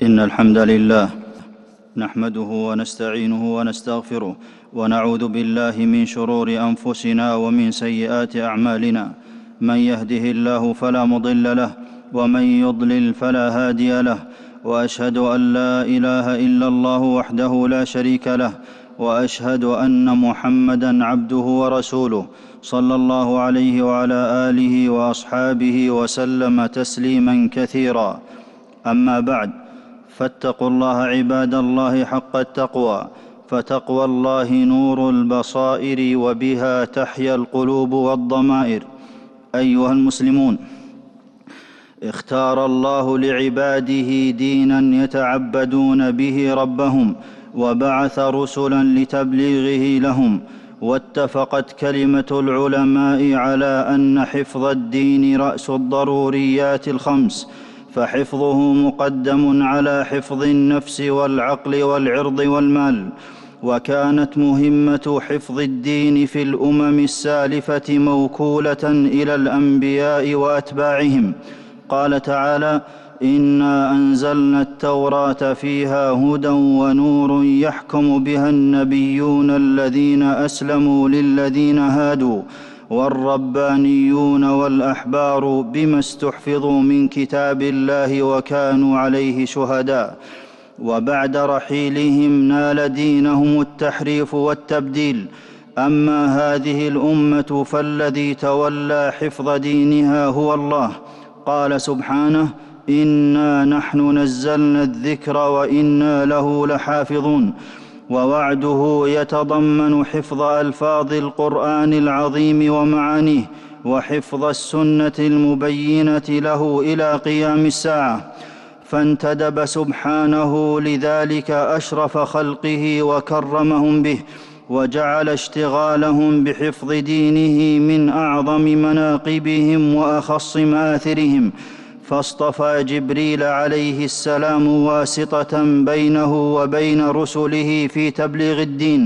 إن الحمد لله نحمده ونستعينه ونستغفره ونعوذ بالله من شرور أنفسنا ومن سيئات أعمالنا. من يهده الله فلا مضل له ومن يضلل فلا هادي له، وأشهد أن لا إله إلا الله وحده لا شريك له، وأشهد أن محمدًا عبده ورسوله صلى الله عليه وعلى آله وأصحابه وسلم تسليمًا كثيرا. أما بعد، فاتقوا الله عباد الله حق التقوى، فتقوى الله نور البصائر وبها تحيا القلوب والضمائر. أيها المسلمون، اختار الله لعباده ديناً يتعبدون به ربهم، وبعث رسلاً لتبليغه لهم، واتفقت كلمة العلماء على أن حفظ الدين رأس الضروريات الخمس، فحفظه مقدم على حفظ النفس والعقل والعرض والمال. وكانت مهمة حفظ الدين في الأمم السالفة موكولة إلى الأنبياء وأتباعهم. قال تعالى: إنا أنزلنا التوراة فيها هدى ونور يحكم بها النبيون الذين أسلموا للذين هادوا والربانيون والأحبار بما استحفظوا من كتاب الله وكانوا عليه شهداء. وبعد رحيلهم نال دينهم التحريف والتبديل. أما هذه الأمة فالذي تولى حفظ دينها هو الله. قال سبحانه: إنا نحن نزلنا الذكر وإنا له لحافظون. ووعده يتضمن حفظ ألفاظ القرآن العظيم ومعانيه، وحفظ السنة المبينة له إلى قيام الساعة. فانتدب سبحانه لذلك أشرف خلقه وكرمهم به، وجعل اشتغالهم بحفظ دينه من أعظم مناقبهم وأخص مآثرهم، فاصطفى جبريل عليه السلام واسطة بينه وبين رسله في تبليغ الدين،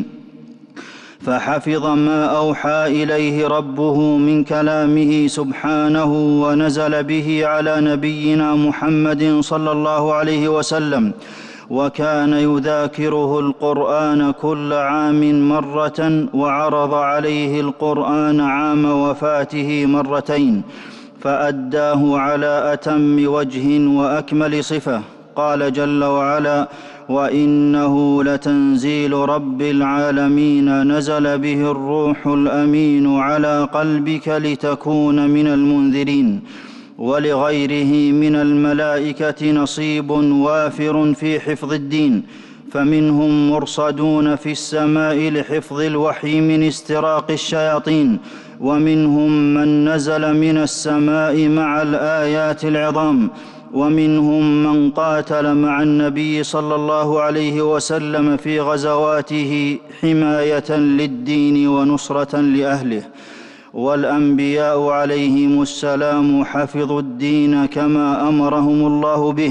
فحفظ ما أوحى إليه ربه من كلامه سبحانه، ونزل به على نبينا محمد صلى الله عليه وسلم. وكان يذاكره القرآن كل عام مرة، وعرض عليه القرآن عام وفاته مرتين، فأداه على أتم وجه وأكمل صفة. قال جل وعلا: وإنه لتنزيل رب العالمين نزل به الروح الأمين على قلبك لتكون من المنذرين. ولغيره من الملائكة نصيب وافر في حفظ الدين، فمنهم مرصدون في السماء لحفظ الوحي من استراق الشياطين، ومنهم من نزل من السماء مع الآيات العظام، ومنهم من قاتل مع النبي صلى الله عليه وسلم في غزواته حماية للدين ونصرة لأهله. والأنبياء عليهم السلام حفظوا الدين كما أمرهم الله به،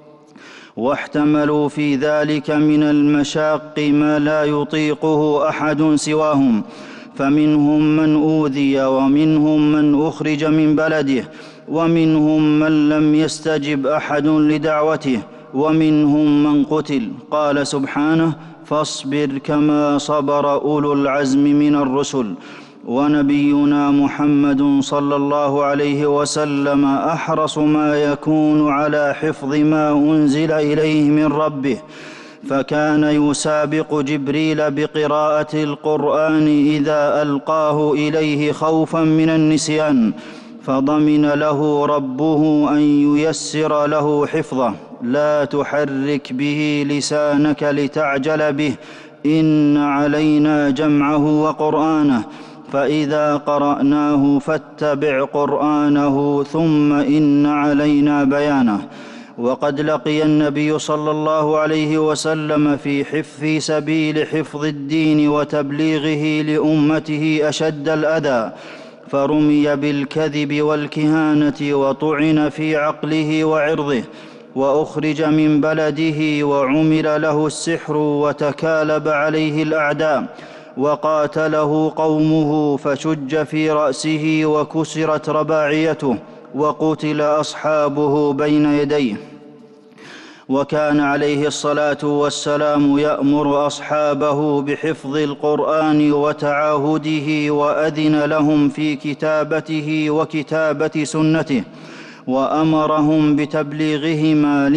واحتملوا في ذلك من المشاق ما لا يطيقه أحد سواهم، فمنهم من أوذي، ومنهم من أخرج من بلده، ومنهم من لم يستجب أحد لدعوته، ومنهم من قتل. قال سبحانه: فاصبر كما صبر أولو العزم من الرسل. ونبينا محمد صلى الله عليه وسلم أحرص ما يكون على حفظ ما أنزل إليه من ربه، فكان يسابق جبريل بقراءة القرآن إذا ألقاه إليه خوفا من النسيان، فضمن له ربه أن ييسر له حفظه: لا تحرك به لسانك لتعجل به، إن علينا جمعه وقرآنه، فإذا قرأناه فاتبع قرآنه، ثم إن علينا بيانه. وقد لقي النبي صلى الله عليه وسلم في سبيل حفظ الدين وتبليغه لأمته أشد الأذى، فرمي بالكذب والكهانة، وطعن في عقله وعرضه، وأخرج من بلده، وعمل له السحر، وتكالب عليه الأعداء، وقاتله قومه، فشج في رأسه وكسرت رباعيته، وقتل أصحابه بين يديه. وكان عليه الصلاة والسلام يأمر أصحابه بحفظ القرآن وتعاهده، وأذن لهم في كتابته وكتابة سنته، وأمرهم بتبليغهما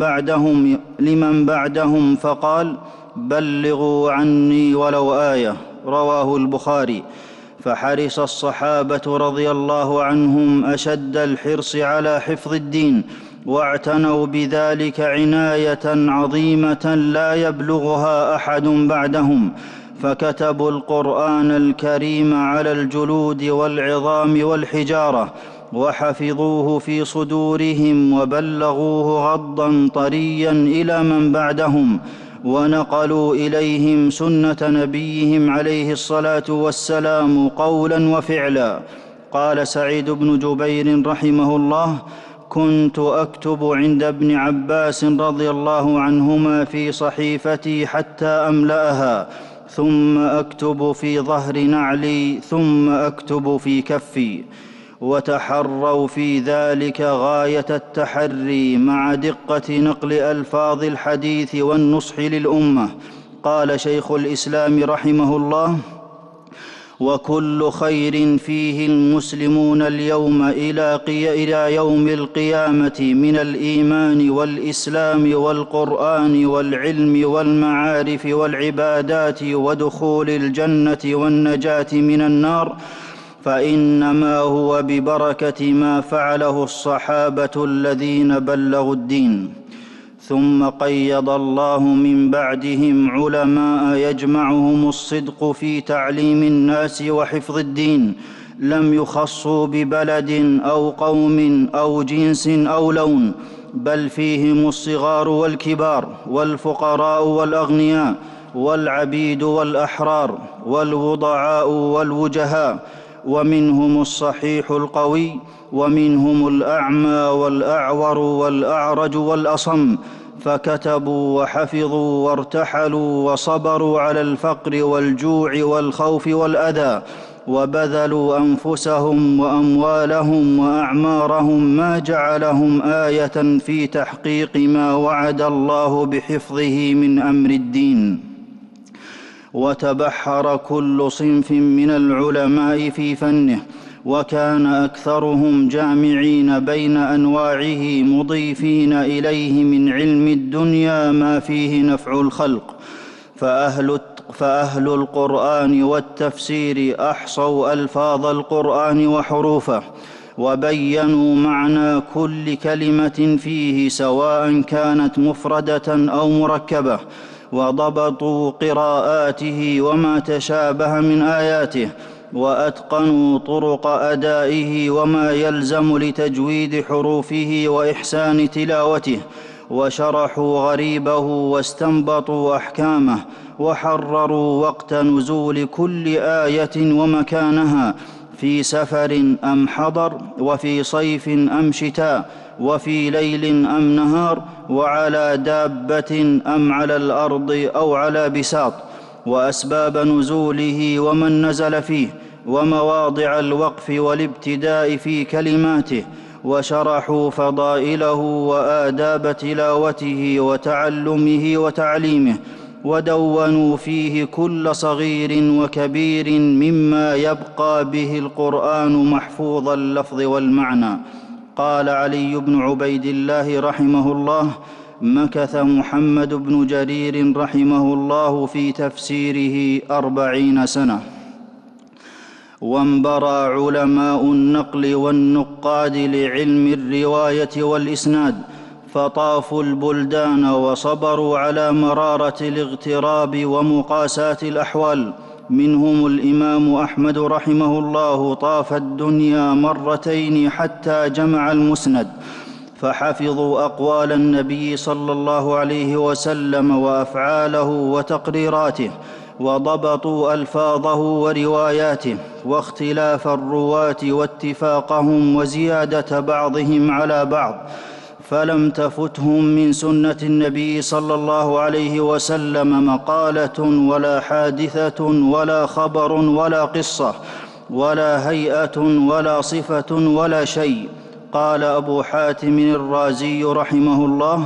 لمن بعدهم فقال: بلغوا عني ولو آية. رواه البخاري. فحرص الصحابة رضي الله عنهم أشد الحرص على حفظ الدين، واعتنوا بذلك عناية عظيمة لا يبلغها أحد بعدهم، فكتبوا القرآن الكريم على الجلود والعظام والحجارة، وحفظوه في صدورهم، وبلغوه غضا طريا إلى من بعدهم، ونقلوا إليهم سنة نبيهم عليه الصلاة والسلام قولا وفعلا. قال سعيد بن جبير رحمه الله: كنت أكتب عند ابن عباس رضي الله عنهما في صحيفتي حتى أملأها، ثم أكتب في ظهر نعلي، ثم أكتب في كفي. وتحروا في ذلك غاية التحري مع دقة نقل ألفاظ الحديث والنصح للأمة. قال شيخ الإسلام رحمه الله: وكل خير فيه المسلمون اليوم إلى يوم القيامة من الإيمان والإسلام والقرآن والعلم والمعارف والعبادات ودخول الجنة والنجاة من النار، فإنما هو ببركة ما فعله الصحابة الذين بلغوا الدين. ثم قيض الله من بعدهم علماء يجمعهم الصدق في تعليم الناس وحفظ الدين، لم يخصوا ببلد أو قوم أو جنس أو لون، بل فيهم الصغار والكبار، والفقراء والأغنياء، والعبيد والأحرار، والوضعاء والوجهاء، ومنهم الصحيح القوي، ومنهم الأعمى والأعور والأعرج والأصم، فكتبوا وحفظوا وارتحلوا وصبروا على الفقر والجوع والخوف والأذى، وبذلوا أنفسهم وأموالهم وأعمارهم، ما جعلهم آية في تحقيق ما وعد الله بحفظه من أمر الدين. وتبحر كل صنف من العلماء في فنه، وكان أكثرهم جامعين بين أنواعه، مضيفين إليه من علم الدنيا ما فيه نفع الخلق. فأهل القرآن والتفسير أحصوا ألفاظ القرآن وحروفه، وبينوا معنى كل كلمة فيه سواء كانت مفردة أو مركبة، وضبطوا قراءاته وما تشابه من آياته، وأتقنوا طرق أدائه وما يلزم لتجويد حروفه وإحسان تلاوته، وشرحوا غريبه واستنبطوا أحكامه، وحرروا وقت نزول كل آية ومكانها، في سفر أم حضر، وفي صيف أم شتاء، وفي ليل أم نهار، وعلى دابة أم على الأرض أو على بساط، وأسباب نزوله ومن نزل فيه، ومواضع الوقف والابتداء في كلماته، وشرحوا فضائله وآداب تلاوته وتعلمه وتعليمه، ودونوا فيه كل صغير وكبير مما يبقى به القرآن محفوظ اللفظ والمعنى. قال علي بن عبيد الله رحمه الله: مكث محمد بن جرير رحمه الله في تفسيره 40 سنة. وانبرى علماء النقل والنقاد لعلم الرواية والإسناد، فطافوا البلدان وصبروا على مرارة الاغتراب ومقاساة الأحوال. منهم الإمام أحمد رحمه الله، طاف الدنيا مرتين حتى جمع المسند، فحفظوا أقوال النبي صلى الله عليه وسلم وأفعاله وتقريراته، وضبطوا ألفاظه ورواياته، واختلاف الرواة واتفاقهم وزيادة بعضهم على بعض، فلم تفتهم من سنة النبي صلى الله عليه وسلم مقالة ولا حادثة ولا خبر ولا قصة ولا هيئة ولا صفة ولا شيء. قال أبو حاتم الرازي رحمه الله: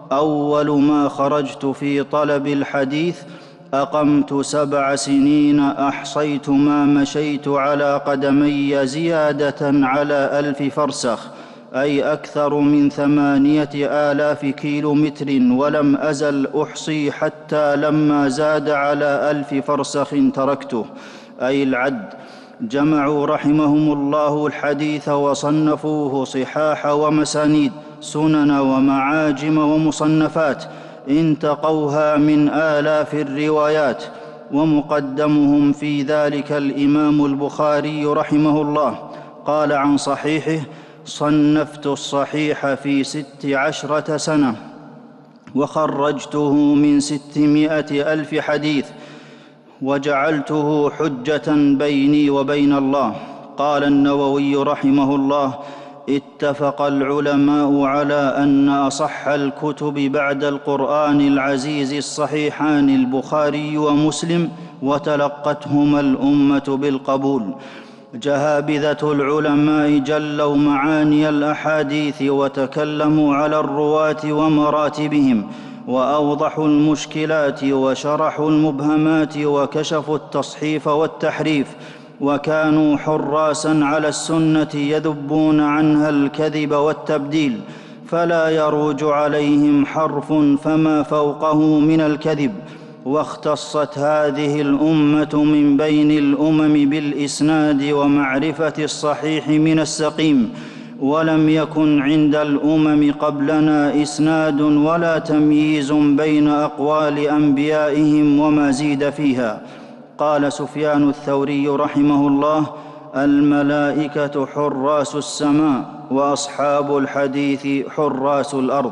أول ما خرجت في طلب الحديث أقمت 7 سنين أحصيت ما مشيت على قدمي زيادة على 1000 فرسخ، أي أكثر من 8,000 كيلومتر، ولم أزل أحصي حتى لما زاد على 1000 فرسخ تركته، أي العد. جمعوا رحمهم الله الحديث وصنفوه صحاح ومسانيد، سنن ومعاجم ومصنفات، انتقوها من آلاف الروايات. ومقدمهم في ذلك الإمام البخاري رحمه الله قال عن صحيحه: صنفت الصحيح في 16 سنة وخرجته من 600,000 حديث وجعلته حجة بيني وبين الله. قال النووي رحمه الله: اتفق العلماء على أن أصح الكتب بعد القرآن العزيز الصحيحان البخاري ومسلم، وتلقتهما الأمة بالقبول. جهابذة العلماء جلوا معاني الأحاديث وتكلموا على الرواة ومراتبهم، وأوضحوا المشكلات وشرحوا المبهمات وكشفوا التصحيف والتحريف، وكانوا حراسا على السنة يذبون عنها الكذب والتبديل، فلا يروج عليهم حرف فما فوقه من الكذب. واختصت هذه الأمة من بين الأمم بالإسناد ومعرفة الصحيح من السقيم، ولم يكن عند الأمم قبلنا إسناد ولا تمييز بين أقوال أنبيائهم وما زيد فيها. قال سفيان الثوري رحمه الله: الملائكة حراس السماء، وأصحاب الحديث حراس الأرض.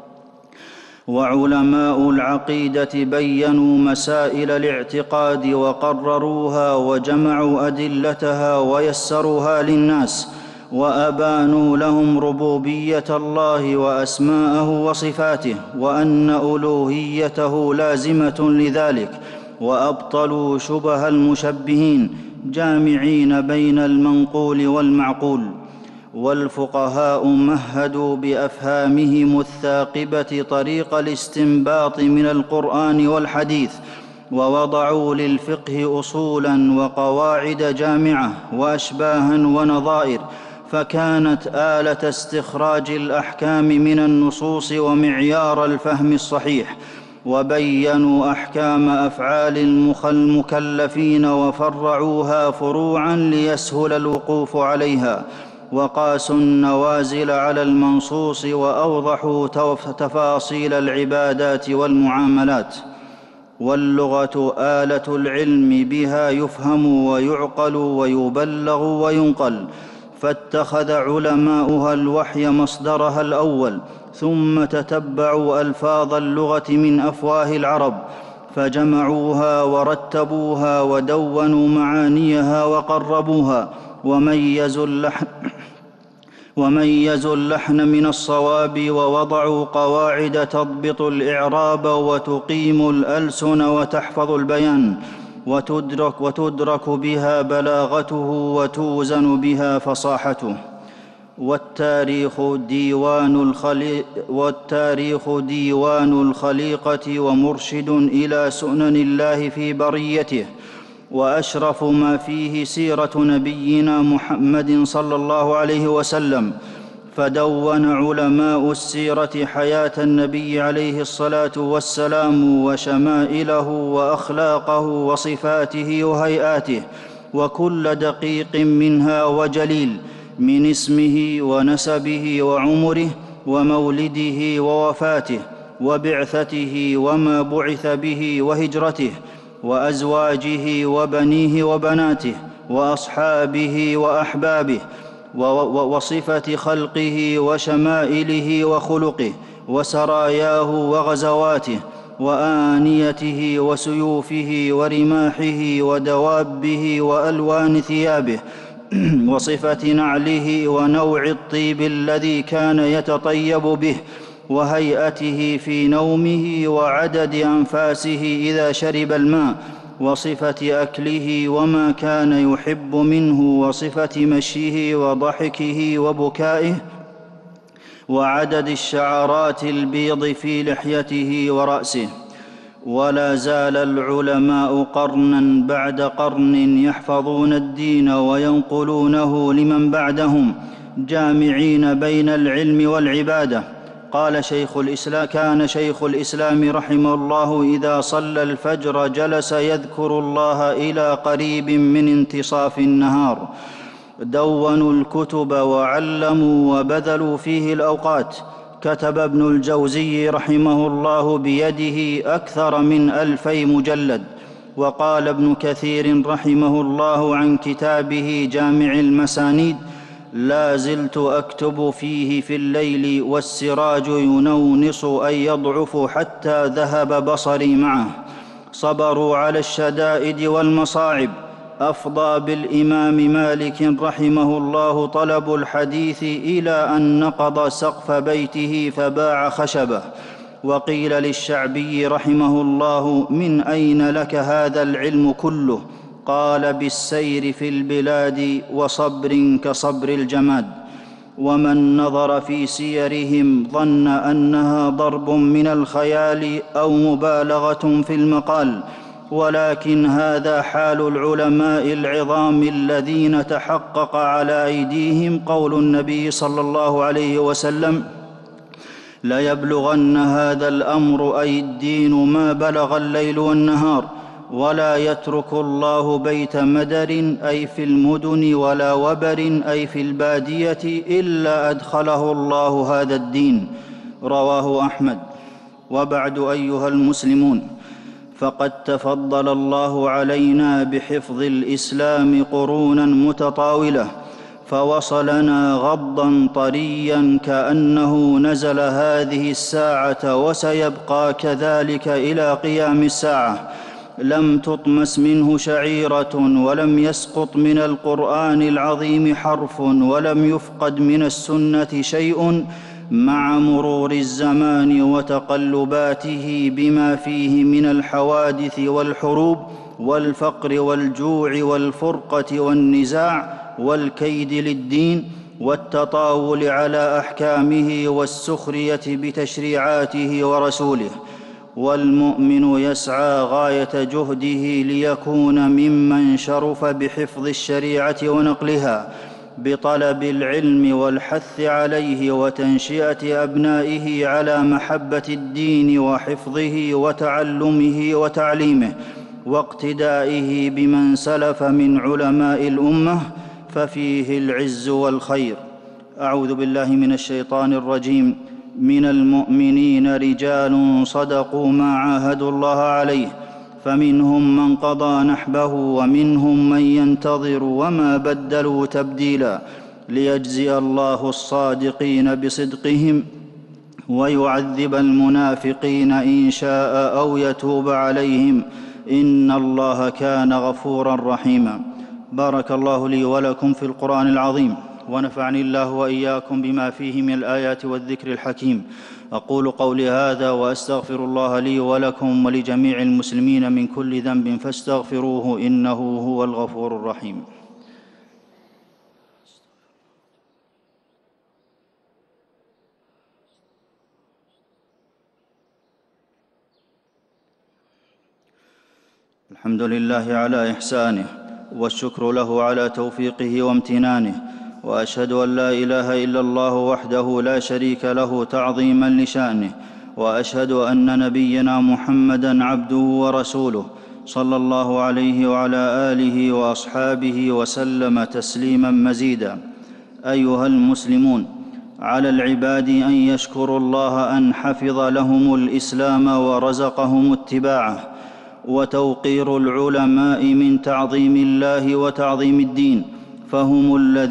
وعلماء العقيدة بيّنوا مسائل الاعتقاد وقرروها وجمعوا أدلتها ويسروها للناس، وأبانوا لهم ربوبية الله وأسماءه وصفاته، وأن ألوهيته لازمة لذلك، وأبطلوا شبه المشبهين جامعين بين المنقول والمعقول. والفقهاء مهدوا بأفهامهم الثاقبة طريق الاستنباط من القرآن والحديث، ووضعوا للفقه أصولاً وقواعد جامعة وأشباها ونظائر، فكانت آلة استخراج الأحكام من النصوص ومعيار الفهم الصحيح. وبيّنوا أحكام أفعال المكلفين وفرعوها فروعاً ليسهل الوقوف عليها، وقاسوا النوازل على المنصوص، وأوضحوا تفاصيل العبادات والمعاملات. واللغة آلة العلم، بها يفهم ويعقل ويبلغ وينقل، فاتخذ علماؤها الوحي مصدرها الأول، ثم تتبعوا ألفاظ اللغة من أفواه العرب، فجمعوها ورتبوها ودونوا معانيها وقربوها، وميزوا اللحن من الصواب، ووضعوا قواعد تضبط الإعراب وتقيم الألسن وتحفظ البيان، وتدرك بها بلاغته وتوزن بها فصاحته. والتاريخ ديوان الخليقة ومرشد إلى سنن الله في بريته، وأشرف ما فيه سيرة نبينا محمد صلى الله عليه وسلم. فدون علماء السيرة حياة النبي عليه الصلاة والسلام وشمائله وأخلاقه وصفاته وهيئاته، وكل دقيق منها وجليل، من اسمه ونسبه وعمره ومولده ووفاته وبعثته وما بعث به وهجرته وأزواجه وبنيه وبناته وأصحابه وأحبابه وصفة خلقه وشمائله وخلقه وسراياه وغزواته وآنيته وسيوفه ورماحه ودوابه وألوان ثيابه وصفة نعله ونوع الطيب الذي كان يتطيب به وهيئته في نومه وعدد أنفاسه إذا شرب الماء وصفة أكله وما كان يحب منه وصفة مشيه وضحكه وبكائه وعدد الشعرات البيض في لحيته ورأسه. ولا زال العلماء قرنا بعد قرن يحفظون الدين وينقلونه لمن بعدهم جامعين بين العلم والعبادة. كان شيخ الإسلام رحمه الله إذا صلى الفجر جلس يذكر الله إلى قريب من انتصاف النهار. دونوا الكتب وعلموا وبذلوا فيه الأوقات. كتب ابن الجوزي رحمه الله بيده أكثر من 2000 مجلد. وقال ابن كثير رحمه الله عن كتابه جامع المسانيد: لا زلت أكتب فيه في الليل والسراج ينونص أن يضعف حتى ذهب بصري معه. صبروا على الشدائد والمصاعب. أفضى بالإمام مالك رحمه الله طلب الحديث إلى أن نقض سقف بيته فباع خشبه. وقيل للشعبي رحمه الله: من أين لك هذا العلم كله؟ قال: بالسير في البلاد وصبر كصبر الجماد. ومن نظر في سيرهم ظن أنها ضرب من الخيال أو مبالغة في المقال، ولكن هذا حال العلماء العظام الذين تحقق على أيديهم قول النبي صلى الله عليه وسلم: ليبلغن هذا الأمر أي الدين ما بلغ الليل والنهار، ولا يترك الله بيت مدر أي في المدن ولا وبر أي في البادية إلا أدخله الله هذا الدين. رواه أحمد. وبعد أيها المسلمون، فقد تفضل الله علينا بحفظ الإسلام قرونا متطاولة، فوصلنا غضا طريا كأنه نزل هذه الساعة وسيبقى كذلك إلى قيام الساعة. لم تطمس منه شعيرة، ولم يسقط من القرآن العظيم حرف، ولم يفقد من السنة شيء، مع مرور الزمان وتقلباته بما فيه من الحوادث والحروب والفقر والجوع والفرقة والنزاع والكيد للدين والتطاول على أحكامه والسخرية بتشريعاته ورسوله. والمؤمن يسعى غاية جهده ليكون ممن شرف بحفظ الشريعة ونقلها، بطلب العلم والحث عليه وتنشئة أبنائه على محبة الدين وحفظه وتعلمه وتعليمه، واقتدائه بمن سلف من علماء الأمة، ففيه العز والخير. أعوذ بالله من الشيطان الرجيم. من المؤمنين رجال صدقوا ما عاهدوا الله عليه، فمنهم من قضى نحبه ومنهم من ينتظر وما بدلوا تبديلا، ليجزي الله الصادقين بصدقهم ويعذب المنافقين إن شاء أو يتوب عليهم، إن الله كان غفورا رحيما. بارك الله لي ولكم في القرآن العظيم، ونفعني الله وإياكم بما فيه من الآيات والذكر الحكيم. أقول قولي هذا وأستغفر الله لي ولكم ولجميع المسلمين من كل ذنب فاستغفروه إنه هو الغفور الرحيم. الحمد لله على إحسانه، والشكر له على توفيقه وامتنانه، وأشهد أن لا إله إلا الله وحده لا شريك له تعظيما لشأنه، وأشهد أن نبينا محمدًا عبده ورسوله صلى الله عليه وعلى آله وأصحابه وسلم تسليما مزيدا. أيها المسلمون، على العباد أن يشكروا الله أن حفظ لهم الإسلام ورزقهم اتباعه. وتوقير العلماء من تعظيم الله وتعظيم الدين، فهم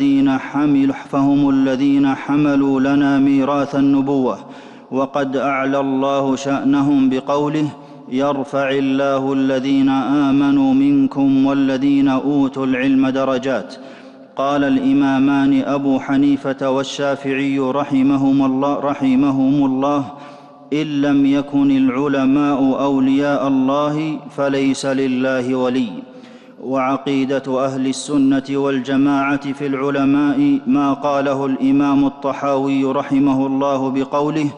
الذين حملوا لنا ميراث النبوة. وقد أعلى الله شأنهم بقوله: يرفع الله الذين آمنوا منكم والذين أوتوا العلم درجات. قال الإمامان أبو حنيفة والشافعي رحمهم الله: إن لم يكن العلماء أولياء الله فليس لله ولي. وعقيدة أهل السنة والجماعة في العلماء ما قاله الإمام الطحاوي رحمه الله بقوله: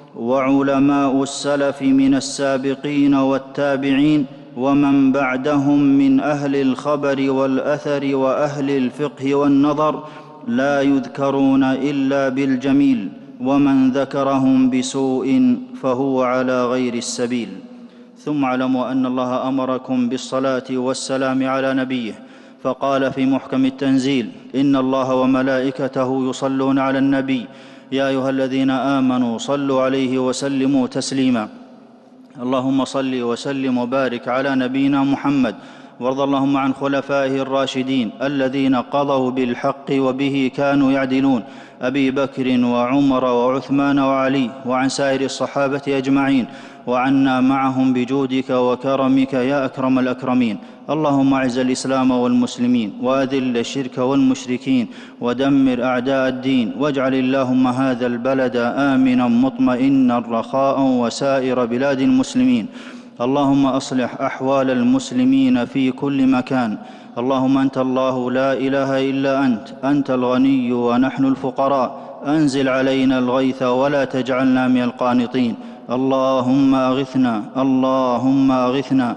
وعلماء السلف من السابقين والتابعين ومن بعدهم من أهل الخبر والأثر وأهل الفقه والنظر لا يذكرون إلا بالجميل، ومن ذكرهم بسوء فهو على غير السبيل. ثم اعلموا أن الله أمركم بالصلاة والسلام على نبيه، فقال في محكم التنزيل: إن الله وملائكته يصلون على النبي يا أيها الذين آمنوا صلوا عليه وسلموا تسليما. اللهم صل وسلم وبارك على نبينا محمد، وارض اللهم عن خلفائه الراشدين الذين قضوا بالحق وبه كانوا يعدلون، أبي بكر وعمر وعثمان وعلي، وعن سائر الصحابة أجمعين، وعنا معهم بجودك وكرمك يا أكرم الأكرمين. اللهم أعز الإسلام والمسلمين، وأذل الشرك والمشركين، ودمر أعداء الدين، واجعل اللهم هذا البلد آمنا مطمئنا رخاء وسائر بلاد المسلمين. اللهم أصلح أحوال المسلمين في كل مكان. اللهم أنت الله لا إله إلا أنت الغني ونحن الفقراء، أنزل علينا الغيث ولا تجعلنا من القانطين. اللهم أغثنا، اللهم أغثنا،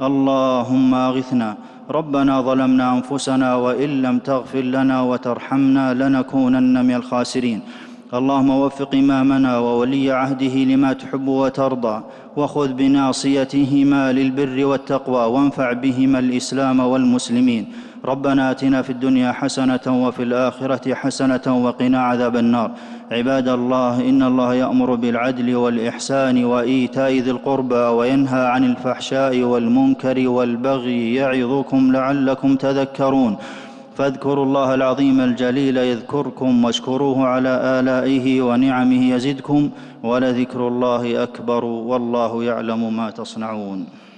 اللهم أغثنا. ربنا ظلمنا أنفسنا وإن لم تغفر لنا وترحمنا لنكونن من الخاسرين. اللهم وفق إمامنا وولي عهده لما تحب وترضى، وخذ بناصيتهما للبر والتقوى، وانفع بهما الإسلام والمسلمين. ربنا آتنا في الدنيا حسنة وفي الآخرة حسنة وقنا عذاب النار. عباد الله، إن الله يأمر بالعدل والإحسان وإيتاء ذي القربى، وينهى عن الفحشاء والمنكر والبغي، يعظكم لعلكم تذكرون. فاذكروا الله العظيم الجليل يذكركم، واشكروه على آلائه ونعمه يزدكم، ولذكر الله أكبر، والله يعلم ما تصنعون.